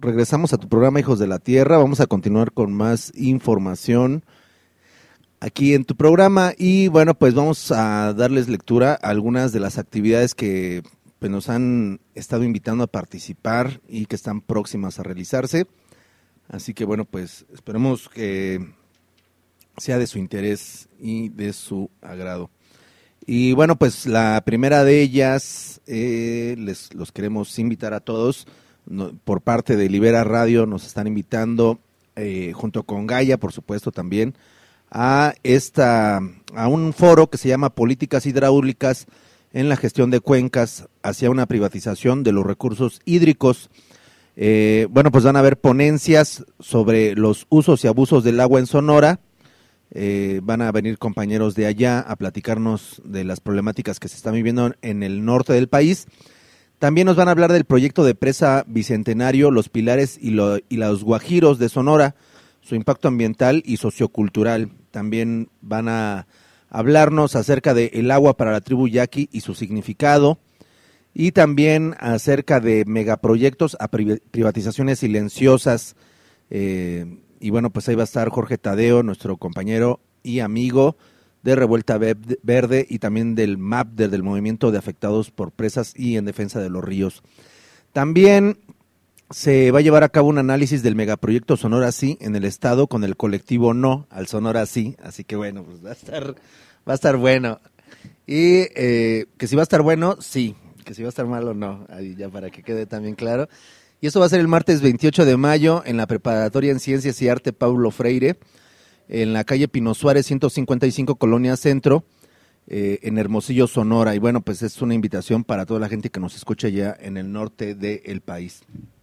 regresamos a tu programa Hijos de la Tierra. Vamos a continuar con más información aquí en tu programa y bueno, pues vamos a darles lectura a algunas de las actividades que pues, nos han estado invitando a participar y que están próximas a realizarse. Así que bueno, pues esperemos que sea de su interés y de su agrado. Y bueno, pues la primera de ellas, los queremos invitar a todos, por parte de Libera Radio nos están invitando, junto con Gaia, por supuesto también, a un foro que se llama Políticas Hidráulicas en la Gestión de Cuencas hacia una privatización de los recursos hídricos. Bueno, pues van a haber ponencias sobre los usos y abusos del agua en Sonora. Van a venir compañeros de allá a platicarnos de las problemáticas que se están viviendo en el norte del país. También nos van a hablar del proyecto de presa Bicentenario, los pilares y los guajiros de Sonora, su impacto ambiental y sociocultural. También van a hablarnos acerca del agua para la tribu yaqui y su significado, y también acerca de megaproyectos a privatizaciones silenciosas. Y bueno, pues ahí va a estar Jorge Tadeo, nuestro compañero y amigo de Revuelta Verde y también del MAP, del Movimiento de Afectados por Presas y en Defensa de los Ríos. También se va a llevar a cabo un análisis del megaproyecto Sonora Sí en el estado con el colectivo No al Sonora Sí, así que bueno, pues va a estar bueno. Y que si va a estar bueno, sí, que si va a estar malo, no, ahí ya para que quede también claro. Y eso va a ser el martes 28 de mayo en la Preparatoria en Ciencias y Arte Paulo Freire, en la calle Pino Suárez 155, Colonia Centro, en Hermosillo, Sonora. Y bueno, pues es una invitación para toda la gente que nos escucha ya en el norte del país.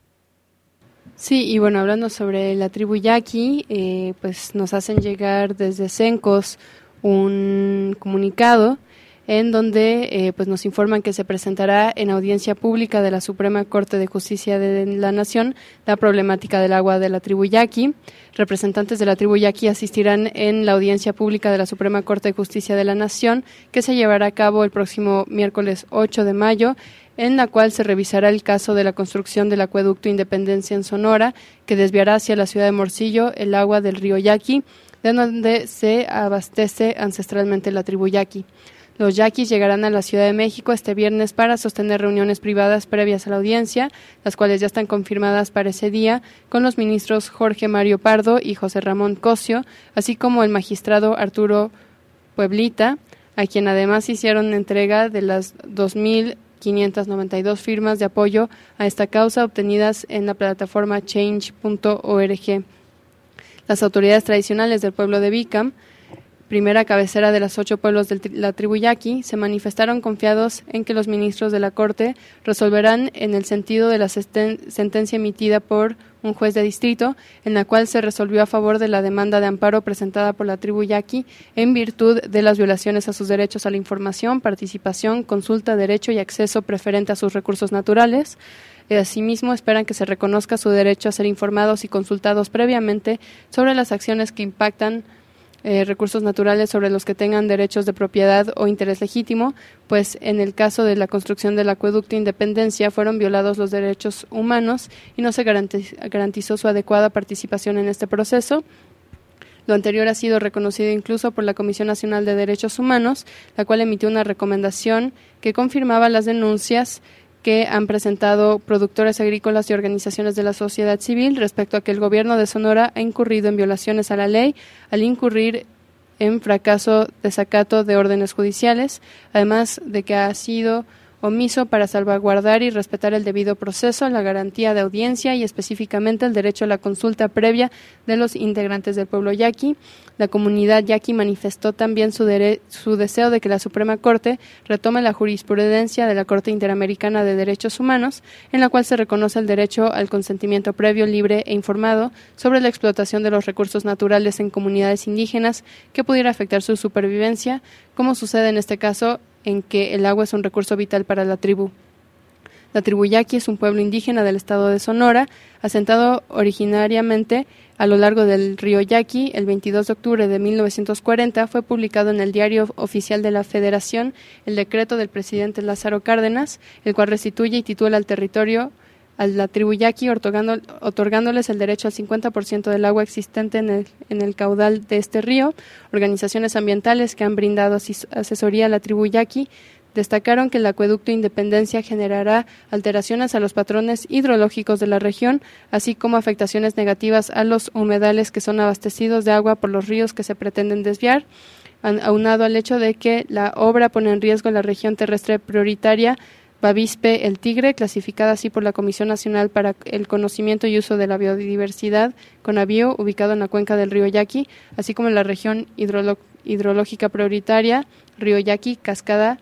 Sí, y bueno, hablando sobre la tribu yaqui, pues nos hacen llegar desde CENCOS un comunicado en donde pues nos informan que se presentará en audiencia pública de la Suprema Corte de Justicia de la Nación la problemática del agua de la tribu yaqui. Representantes de la tribu yaqui asistirán en la audiencia pública de la Suprema Corte de Justicia de la Nación, que se llevará a cabo el próximo miércoles 8 de mayo, en la cual se revisará el caso de la construcción del acueducto Independencia en Sonora, que desviará hacia la ciudad de Morcillo el agua del río Yaqui, de donde se abastece ancestralmente la tribu yaqui. Los yaquis llegarán a la Ciudad de México este viernes para sostener reuniones privadas previas a la audiencia, las cuales ya están confirmadas para ese día, con los ministros Jorge Mario Pardo y José Ramón Cosio, así como el magistrado Arturo Pueblita, a quien además hicieron entrega de las 2.592 firmas de apoyo a esta causa obtenidas en la plataforma change.org. Las autoridades tradicionales del pueblo de Bicam, primera cabecera de los 8 pueblos de la tribu yaqui, se manifestaron confiados en que los ministros de la Corte resolverán en el sentido de la sentencia emitida por un juez de distrito, en la cual se resolvió a favor de la demanda de amparo presentada por la tribu yaqui en virtud de las violaciones a sus derechos a la información, participación, consulta, derecho y acceso preferente a sus recursos naturales. Asimismo, esperan que se reconozca su derecho a ser informados y consultados previamente sobre las acciones que impactan recursos naturales sobre los que tengan derechos de propiedad o interés legítimo, pues en el caso de la construcción del acueducto Independencia fueron violados los derechos humanos y no se garantizó su adecuada participación en este proceso. Lo anterior ha sido reconocido incluso por la Comisión Nacional de Derechos Humanos, la cual emitió una recomendación que confirmaba las denuncias que han presentado productores agrícolas y organizaciones de la sociedad civil respecto a que el gobierno de Sonora ha incurrido en violaciones a la ley al incurrir en fracaso desacato de órdenes judiciales, además de que ha sido omiso para salvaguardar y respetar el debido proceso, la garantía de audiencia y específicamente el derecho a la consulta previa de los integrantes del pueblo yaqui. La comunidad yaqui manifestó también su deseo de que la Suprema Corte retome la jurisprudencia de la Corte Interamericana de Derechos Humanos, en la cual se reconoce el derecho al consentimiento previo, libre e informado sobre la explotación de los recursos naturales en comunidades indígenas que pudiera afectar su supervivencia, como sucede en este caso en que el agua es un recurso vital para la tribu. La tribu yaqui es un pueblo indígena del estado de Sonora, asentado originariamente a lo largo del río Yaqui. El 22 de octubre de 1940 fue publicado en el Diario Oficial de la Federación el decreto del presidente Lázaro Cárdenas, el cual restituye y titula al territorio a la tribu yaqui, otorgándoles el derecho al 50% del agua existente en el caudal de este río. Organizaciones ambientales que han brindado asesoría a la tribu yaqui destacaron que el acueducto Independencia generará alteraciones a los patrones hidrológicos de la región, así como afectaciones negativas a los humedales que son abastecidos de agua por los ríos que se pretenden desviar, aunado al hecho de que la obra pone en riesgo la región terrestre prioritaria Bavispe El Tigre, clasificada así por la Comisión Nacional para el Conocimiento y Uso de la Biodiversidad, CONABIO, ubicado en la cuenca del río Yaqui, así como en la región hidrológica prioritaria Río Yaqui, Cascada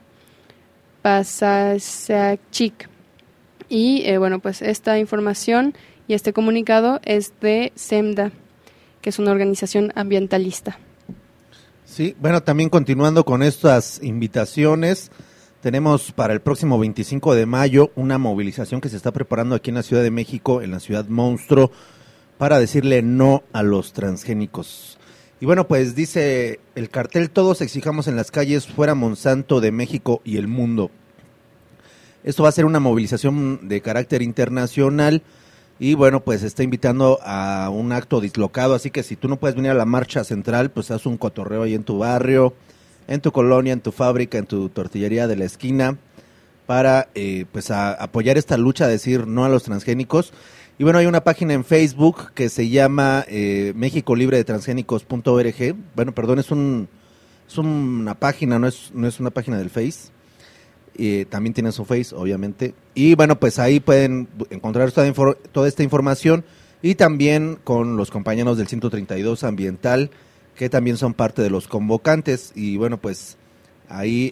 Pasasachic. Y bueno, pues esta información y este comunicado es de SEMDA, que es una organización ambientalista. Sí, bueno, también continuando con estas invitaciones, tenemos para el próximo 25 de mayo una movilización que se está preparando aquí en la Ciudad de México, en la Ciudad Monstruo, para decirle no a los transgénicos. Y bueno, pues dice el cartel: todos exijamos en las calles fuera Monsanto de México y el mundo. Esto va a ser una movilización de carácter internacional y bueno, pues está invitando a un acto dislocado, así que si tú no puedes venir a la marcha central, pues haz un cotorreo ahí en tu barrio, en tu colonia, en tu fábrica, en tu tortillería de la esquina, para pues a apoyar esta lucha, a decir no a los transgénicos. Y bueno, hay una página en Facebook que se llama México Libre de Transgénicos.org. Bueno, perdón, es una página, no es una página del Face. También tiene su Face, obviamente. Y bueno, pues ahí pueden encontrar toda esta información, y también con los compañeros del 132 Ambiental, que también son parte de los convocantes. Y bueno, pues ahí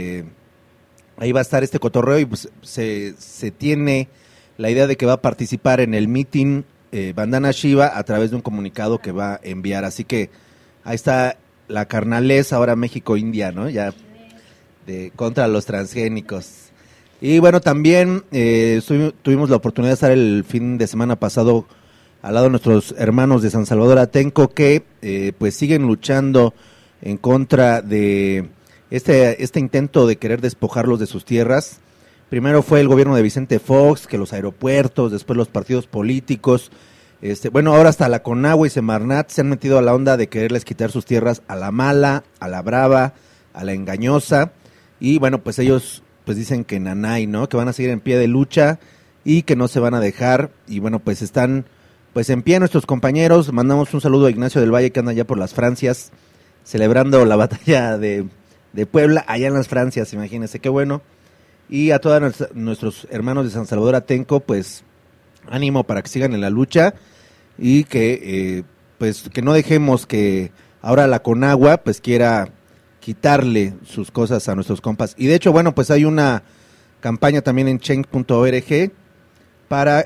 va a estar este cotorreo, y pues se tiene la idea de que va a participar en el meeting Bandana Shiva a través de un comunicado que va a enviar. Así que ahí está la carnalés, ahora México-India, ¿no? Ya contra los transgénicos. Y bueno, también tuvimos la oportunidad de estar el fin de semana pasado al lado de nuestros hermanos de San Salvador Atenco, que pues siguen luchando en contra de este intento de querer despojarlos de sus tierras. Primero fue el gobierno de Vicente Fox, que los aeropuertos, después los partidos políticos, bueno, ahora hasta la Conagua y Semarnat se han metido a la onda de quererles quitar sus tierras a la mala, a la brava, a la engañosa. Y bueno, pues ellos pues dicen que nanay, ¿no? Que van a seguir en pie de lucha y que no se van a dejar. Y bueno, pues están pues en pie nuestros compañeros. Mandamos un saludo a Ignacio del Valle, que anda allá por las Francias, celebrando la batalla de Puebla, allá en las Francias, imagínense, qué bueno. Y a todos nuestros hermanos de San Salvador Atenco, pues ánimo para que sigan en la lucha, y que pues que no dejemos que ahora la Conagua pues quiera quitarle sus cosas a nuestros compas. Y de hecho, bueno, pues hay una campaña también en change.org para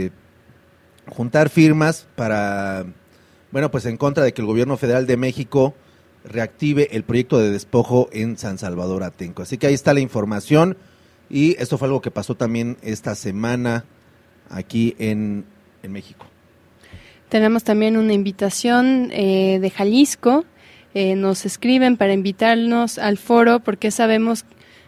juntar firmas para, bueno, pues en contra de que el gobierno federal de México reactive el proyecto de despojo en San Salvador Atenco. Así que ahí está la información, y esto fue algo que pasó también esta semana aquí en México. Tenemos también una invitación de Jalisco. Nos escriben para invitarnos al foro porque sabemos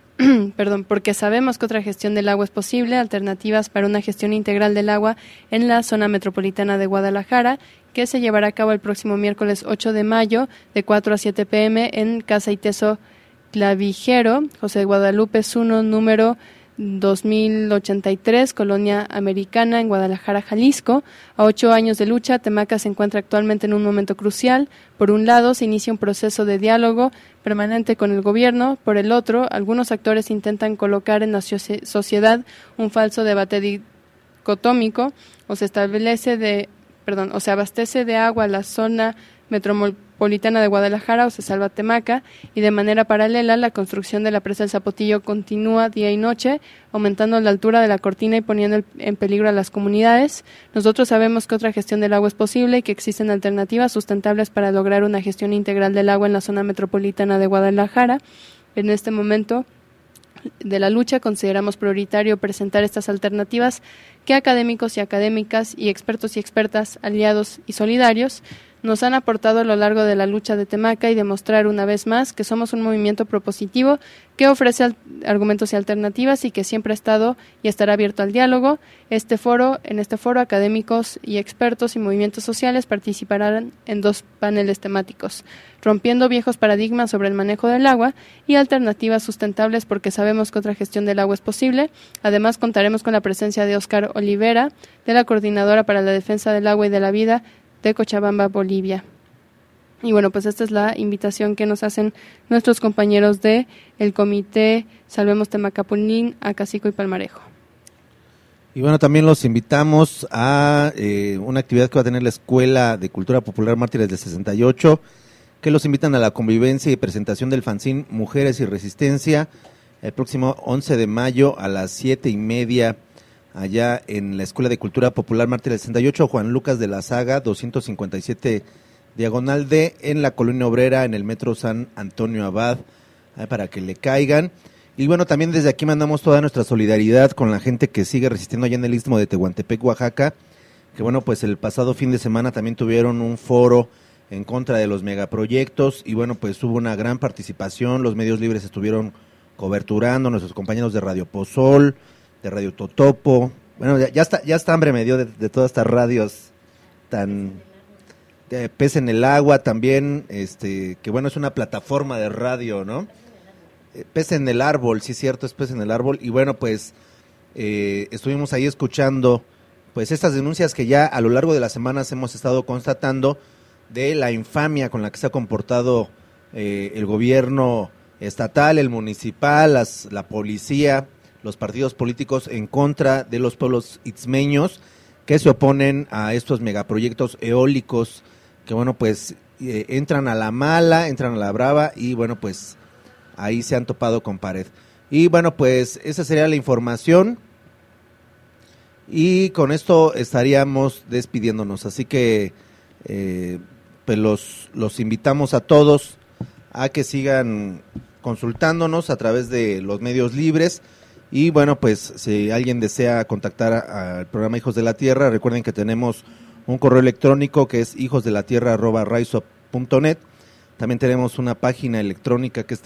que otra gestión del agua es posible, alternativas para una gestión integral del agua en la zona metropolitana de Guadalajara, que se llevará a cabo el próximo miércoles 8 de mayo de 4 a 7 p.m. en Casa Iteso Clavijero, José de Guadalupe 1, número 2083, Colonia Americana, en Guadalajara, Jalisco. A 8 años de lucha, Temaca se encuentra actualmente en un momento crucial. Por un lado, se inicia un proceso de diálogo permanente con el gobierno. Por el otro, algunos actores intentan colocar en la sociedad un falso debate dicotómico. O se abastece de agua la zona metropolitana de Guadalajara, o se salva Temaca, y de manera paralela la construcción de la presa del Zapotillo continúa día y noche, aumentando la altura de la cortina y poniendo en peligro a las comunidades. Nosotros sabemos que otra gestión del agua es posible y que existen alternativas sustentables para lograr una gestión integral del agua en la zona metropolitana de Guadalajara. En este momento de la lucha consideramos prioritario presentar estas alternativas que académicos y académicas y expertos y expertas, aliados y solidarios nos han aportado a lo largo de la lucha de Temaca y demostrar una vez más que somos un movimiento propositivo que ofrece argumentos y alternativas y que siempre ha estado y estará abierto al diálogo. En este foro, académicos y expertos y movimientos sociales participarán en 2 paneles temáticos: rompiendo viejos paradigmas sobre el manejo del agua y alternativas sustentables, porque sabemos que otra gestión del agua es posible. Además, contaremos con la presencia de Óscar Olivera, de la Coordinadora para la Defensa del Agua y de la Vida de Cochabamba, Bolivia. Y bueno, pues esta es la invitación que nos hacen nuestros compañeros de el Comité Salvemos Temacapulín, Acacico y Palmarejo. Y bueno, también los invitamos a una actividad que va a tener la Escuela de Cultura Popular Mártires del 68, que los invitan a la convivencia y presentación del fanzín Mujeres y Resistencia el próximo 11 de mayo a las 7:30, allá en la Escuela de Cultura Popular Mártires del 68, Juan Lucas de la Saga, 257 Diagonal D, en la Colonia Obrera, en el Metro San Antonio Abad, para que le caigan. Y bueno, también desde aquí mandamos toda nuestra solidaridad con la gente que sigue resistiendo allá en el Istmo de Tehuantepec, Oaxaca, que bueno, pues el pasado fin de semana también tuvieron un foro en contra de los megaproyectos y bueno, pues hubo una gran participación, los medios libres estuvieron coberturando, nuestros compañeros de Radio Pozol, de Radio Totopo, bueno, ya está hambre me dio de todas estas radios tan... Pez en el Agua también, que bueno, es una plataforma de radio, ¿no? Pez en el Árbol, sí es cierto, es Pez en el Árbol, y bueno, pues estuvimos ahí escuchando pues estas denuncias que ya a lo largo de las semanas hemos estado constatando de la infamia con la que se ha comportado el gobierno estatal, el municipal, la policía, los partidos políticos en contra de los pueblos itzmeños que se oponen a estos megaproyectos eólicos que bueno, pues entran a la mala, entran a la brava y bueno, pues ahí se han topado con pared. Y bueno, pues esa sería la información y con esto estaríamos despidiéndonos, así que pues los invitamos a todos a que sigan consultándonos a través de los medios libres y bueno, pues si alguien desea contactar al programa Hijos de la Tierra, recuerden que tenemos un correo electrónico que es hijosdelatierra@raizop.net. También tenemos una página electrónica que es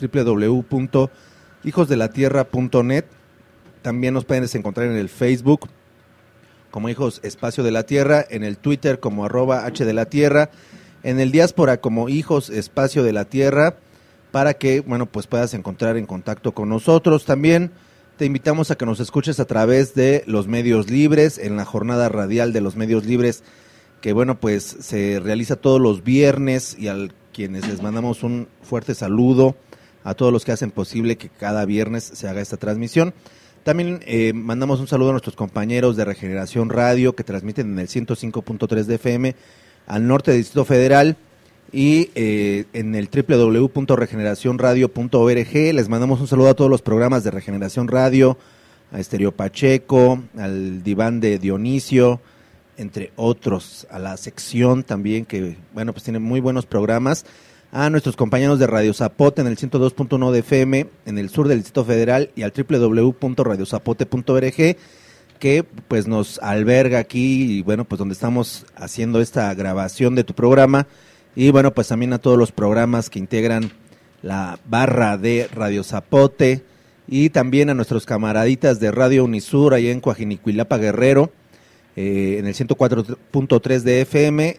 www.hijosdelatierra.net. También nos pueden encontrar en el Facebook como Hijos Espacio de la Tierra, en el Twitter como @h de la Tierra, en el Diáspora como Hijos Espacio de la Tierra, para que bueno, pues puedas encontrar en contacto con nosotros. También te invitamos a que nos escuches a través de los medios libres, en la jornada radial de los medios libres, que bueno, pues se realiza todos los viernes y a quienes les mandamos un fuerte saludo a todos los que hacen posible que cada viernes se haga esta transmisión. También mandamos un saludo a nuestros compañeros de Regeneración Radio que transmiten en el 105.3 de FM al norte del Distrito Federal y en el www.regeneracionradio.org. Les mandamos un saludo a todos los programas de Regeneración Radio, a Estéreo Pacheco, al Diván de Dionisio, entre otros, a la sección también que, bueno, pues tiene muy buenos programas, a nuestros compañeros de Radio Zapote en el 102.1 de FM en el sur del Distrito Federal y al www.radiozapote.org que pues nos alberga aquí y bueno, pues donde estamos haciendo esta grabación de tu programa y bueno, pues también a todos los programas que integran la barra de Radio Zapote y también a nuestros camaraditas de Radio Unisur allá en Coajinicuilapa, Guerrero, en el 104.3 de FM,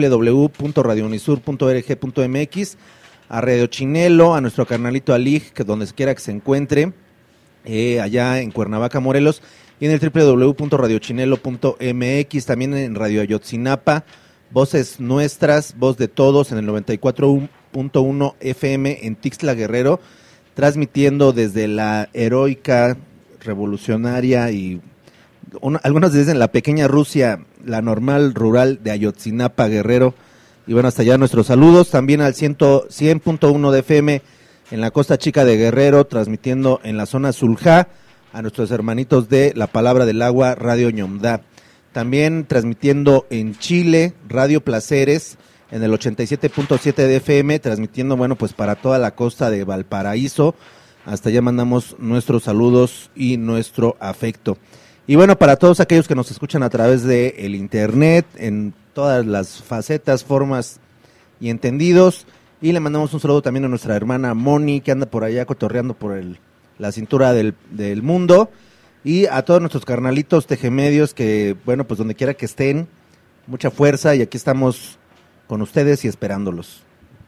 www.radiounisur.org.mx, a Radio Chinelo, a nuestro carnalito Alig, que donde quiera que se encuentre, allá en Cuernavaca, Morelos, y en el www.radiochinelo.mx, también en Radio Ayotzinapa, Voces Nuestras, Voz de Todos, en el 94.1 FM en Tixla, Guerrero, transmitiendo desde la heroica, revolucionaria y algunos dicen la pequeña Rusia, la normal rural de Ayotzinapa, Guerrero, y bueno, hasta allá nuestros saludos, también al 100.1 de FM en la Costa Chica de Guerrero, transmitiendo en la zona Zuljá, a nuestros hermanitos de La Palabra del Agua, Radio Ñomdá, también transmitiendo en Chile, Radio Placeres, en el 87.7 de FM, transmitiendo, bueno, pues para toda la costa de Valparaíso, hasta allá mandamos nuestros saludos y nuestro afecto. Y bueno, para todos aquellos que nos escuchan a través de el internet, en todas las facetas, formas y entendidos. Y le mandamos un saludo también a nuestra hermana Moni, que anda por allá cotorreando por la cintura del mundo. Y a todos nuestros carnalitos tejemedios que, bueno, pues donde quiera que estén, mucha fuerza y aquí estamos con ustedes y esperándolos.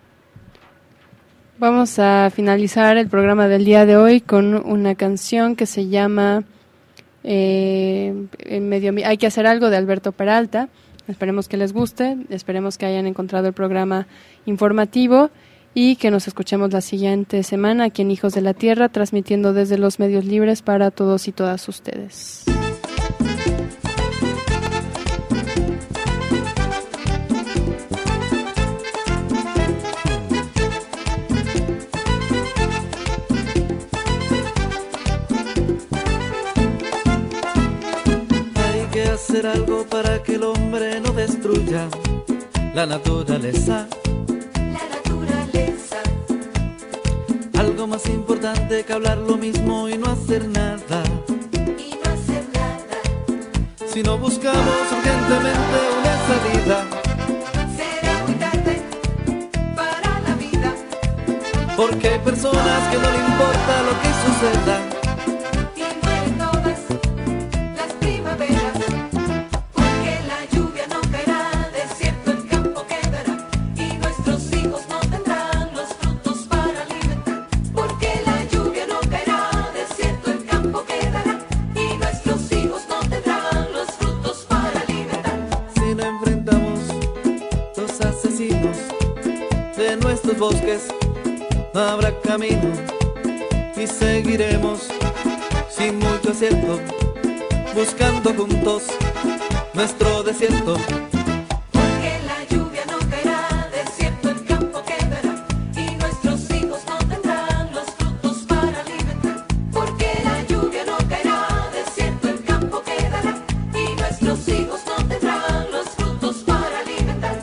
Vamos a finalizar el programa del día de hoy con una canción que se llama Hay que hacer algo, de Alberto Peralta. Esperemos que les guste, esperemos que hayan encontrado el programa informativo y que nos escuchemos la siguiente semana aquí en Hijos de la Tierra, transmitiendo desde los medios libres para todos y todas ustedes. Hay que hacer algo para que el hombre no destruya la naturaleza. Algo más importante que hablar lo mismo y no hacer nada. Si no buscamos urgentemente una salida, será muy tarde para la vida. porque hay personas que no le importa lo que suceda. Y mueren todas las primaveras, porque la lluvia no caerá, desierto el campo quedará, y nuestros hijos no tendrán los frutos para alimentar. Porque la lluvia no caerá, desierto el campo quedará, y nuestros hijos no tendrán los frutos para alimentar. Si no enfrentamos los asesinos de nuestros bosques, no habrá camino y seguiremos sin mucho acierto, buscando juntos nuestro desierto. Porque la lluvia no caerá, desierto el campo quedará, y nuestros hijos no tendrán los frutos para alimentar. Porque la lluvia no caerá, desierto el campo quedará, y nuestros hijos no tendrán los frutos para alimentar.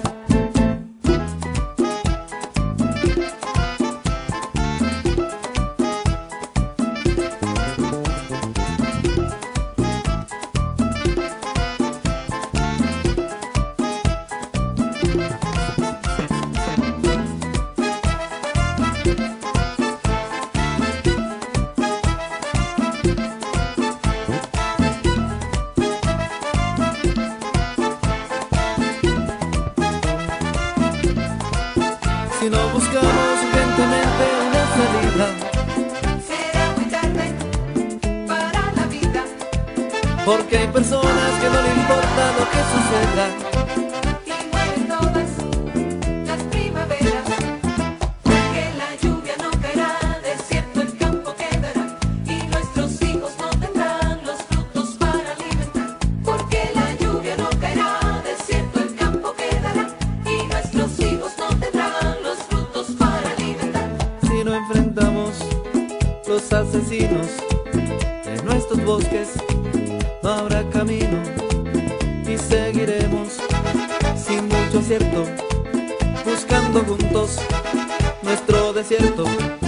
Si no buscamos urgentemente una salida, Será muy tarde para la vida, porque hay personas que no le importa lo que suceda. y mueren todas las primaveras. Porque la lluvia no caerá, desierto el campo quedará, y nuestros hijos no tendrán los frutos para alimentar. Porque la lluvia no caerá, desierto el campo quedará, y nuestros hijos no tendrán los frutos para alimentar. Si no enfrentamos los asesinos de nuestros bosques, no habrá camino y seguiremos sin mucho acierto, buscando juntos nuestro desierto.